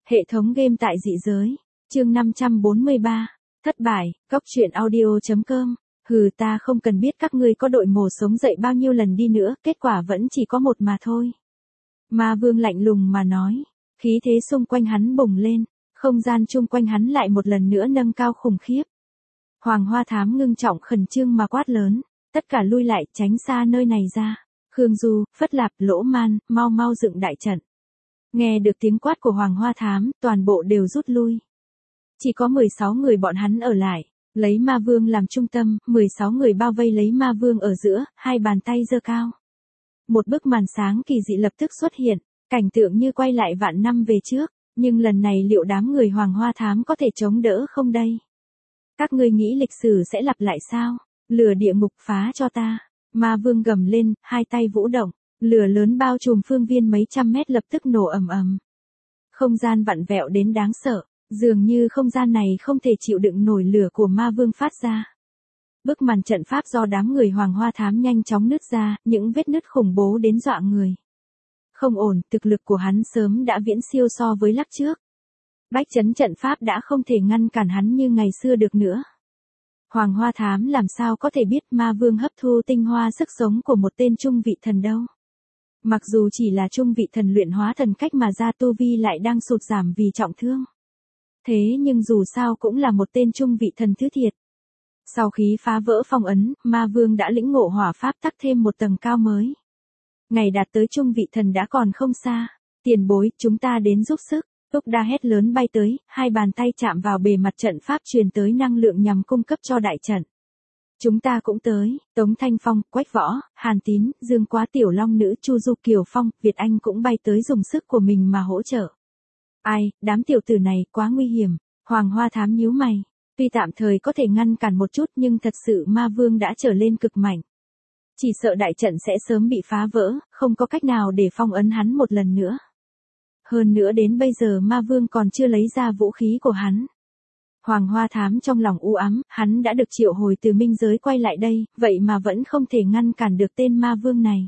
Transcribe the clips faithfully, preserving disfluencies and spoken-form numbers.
Hệ thống game tại dị giới. Chương năm trăm bốn mươi ba. Thất bại. Cốc truyện audio chấm com. Hừ, ta không cần biết các ngươi có đội mồ sống dậy bao nhiêu lần đi nữa, kết quả vẫn chỉ có một mà thôi. Ma Vương lạnh lùng mà nói. Khí thế xung quanh hắn bùng lên, không gian chung quanh hắn lại một lần nữa nâng cao khủng khiếp. Hoàng Hoa Thám ngưng trọng khẩn trương mà quát lớn, tất cả lui lại, tránh xa nơi này ra. Khương Du, Phất Lạp, Lỗ Man, mau mau dựng đại trận. Nghe được tiếng quát của Hoàng Hoa Thám, toàn bộ đều rút lui. Chỉ có mười sáu người bọn hắn ở lại, lấy Ma Vương làm trung tâm, mười sáu người bao vây lấy Ma Vương ở giữa, hai bàn tay giơ cao. Một bức màn sáng kỳ dị lập tức xuất hiện, cảnh tượng như quay lại vạn năm về trước, nhưng lần này liệu đám người Hoàng Hoa Thám có thể chống đỡ không đây? Các ngươi nghĩ lịch sử sẽ lặp lại sao? Lửa địa ngục phá cho ta. Ma Vương gầm lên, hai tay vũ động, lửa lớn bao trùm phương viên mấy trăm mét lập tức nổ ầm ầm. Không gian vặn vẹo đến đáng sợ, dường như không gian này không thể chịu đựng nổi lửa của Ma Vương phát ra. Bức màn trận pháp do đám người Hoàng Hoa Thám nhanh chóng nứt ra, những vết nứt khủng bố đến dọa người. Không ổn, thực lực của hắn sớm đã viễn siêu so với lắc trước. Bách chấn trận pháp đã không thể ngăn cản hắn như ngày xưa được nữa. Hoàng Hoa Thám làm sao có thể biết Ma Vương hấp thu tinh hoa sức sống của một tên trung vị thần đâu. Mặc dù chỉ là trung vị thần luyện hóa thần cách mà ra tu vi lại đang sụt giảm vì trọng thương. Thế nhưng dù sao cũng là một tên trung vị thần thứ thiệt. Sau khi phá vỡ phong ấn, Ma Vương đã lĩnh ngộ hỏa pháp tắc thêm một tầng cao mới. Ngày đạt tới trung vị thần đã còn không xa. Tiền bối, chúng ta đến giúp sức. Túc Đa hét lớn bay tới, hai bàn tay chạm vào bề mặt trận pháp truyền tới năng lượng nhằm cung cấp cho đại trận. Chúng ta cũng tới, Tống Thanh Phong, Quách Võ, Hàn Tín, Dương Quá Tiểu Long Nữ, Chu Du Kiều Phong, Việt Anh cũng bay tới dùng sức của mình mà hỗ trợ. Ai, đám tiểu tử này quá nguy hiểm. Hoàng Hoa Thám nhíu mày. Tuy tạm thời có thể ngăn cản một chút nhưng thật sự Ma Vương đã trở lên cực mạnh. Chỉ sợ đại trận sẽ sớm bị phá vỡ, không có cách nào để phong ấn hắn một lần nữa. Hơn nữa đến bây giờ Ma Vương còn chưa lấy ra vũ khí của hắn. Hoàng Hoa Thám trong lòng u ám, hắn đã được triệu hồi từ minh giới quay lại đây, vậy mà vẫn không thể ngăn cản được tên Ma Vương này.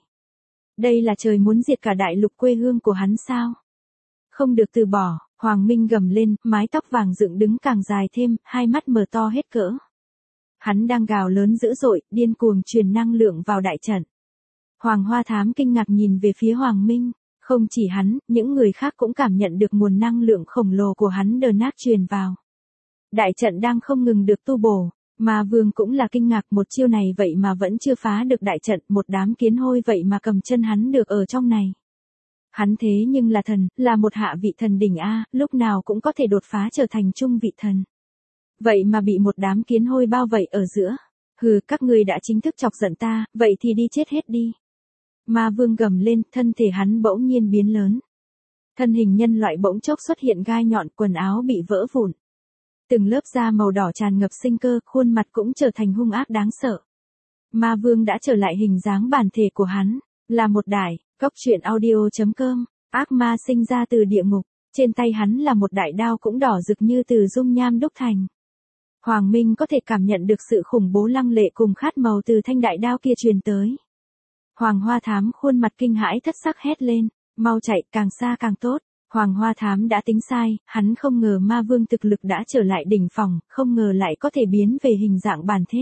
Đây là trời muốn diệt cả đại lục quê hương của hắn sao? Không được từ bỏ, Hoàng Minh gầm lên, mái tóc vàng dựng đứng càng dài thêm, hai mắt mở to hết cỡ. Hắn đang gào lớn dữ dội, điên cuồng truyền năng lượng vào đại trận. Hoàng Hoa Thám kinh ngạc nhìn về phía Hoàng Minh. Không chỉ hắn, những người khác cũng cảm nhận được nguồn năng lượng khổng lồ của hắn đờ nát truyền vào. Đại trận đang không ngừng được tu bổ, Ma Vương cũng là kinh ngạc một chiêu này vậy mà vẫn chưa phá được đại trận, một đám kiến hôi vậy mà cầm chân hắn được ở trong này. Hắn thế nhưng là thần, là một hạ vị thần đỉnh A, lúc nào cũng có thể đột phá trở thành trung vị thần. Vậy mà bị một đám kiến hôi bao vây ở giữa. Hừ, các ngươi đã chính thức chọc giận ta, vậy thì đi chết hết đi. Ma Vương gầm lên, thân thể hắn bỗng nhiên biến lớn. Thân hình nhân loại bỗng chốc xuất hiện gai nhọn, quần áo bị vỡ vụn. Từng lớp da màu đỏ tràn ngập sinh cơ, khuôn mặt cũng trở thành hung ác đáng sợ. Ma Vương đã trở lại hình dáng bản thể của hắn, là một đại, cốc truyện audio chấm com, ác ma sinh ra từ địa ngục, trên tay hắn là một đại đao cũng đỏ rực như từ dung nham đúc thành. Hoàng Minh có thể cảm nhận được sự khủng bố lăng lệ cùng khát màu từ thanh đại đao kia truyền tới. Hoàng Hoa Thám khuôn mặt kinh hãi thất sắc hét lên, mau chạy, càng xa càng tốt. Hoàng Hoa Thám đã tính sai, hắn không ngờ Ma Vương thực lực đã trở lại đỉnh phong, không ngờ lại có thể biến về hình dạng bản thế.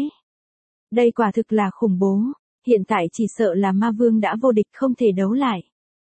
Đây quả thực là khủng bố, hiện tại chỉ sợ là Ma Vương đã vô địch không thể đấu lại.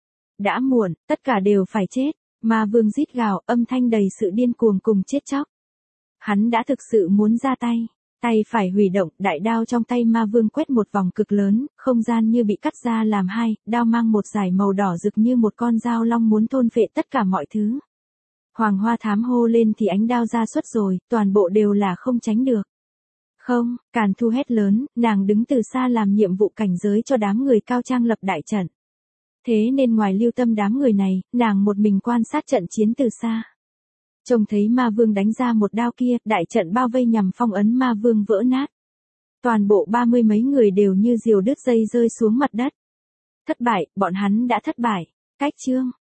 Đã muộn, tất cả đều phải chết, Ma Vương rít gào, âm thanh đầy sự điên cuồng cùng chết chóc. Hắn đã thực sự muốn ra tay. Tay phải huy động, đại đao trong tay Ma Vương quét một vòng cực lớn, không gian như bị cắt ra làm hai, đao mang một dải màu đỏ rực như một con dao long muốn thôn phệ tất cả mọi thứ. Hoàng Hoa Thám hô lên thì ánh đao ra xuất rồi, toàn bộ đều là không tránh được. Không, Càn Thu hét lớn, nàng đứng từ xa làm nhiệm vụ cảnh giới cho đám người cao trang lập đại trận. Thế nên ngoài lưu tâm đám người này, nàng một mình quan sát trận chiến từ xa. Trông thấy Ma Vương đánh ra một đao kia, đại trận bao vây nhằm phong ấn Ma Vương vỡ nát. Toàn bộ ba mươi mấy người đều như diều đứt dây rơi xuống mặt đất. Thất bại, bọn hắn đã thất bại. Cách chương.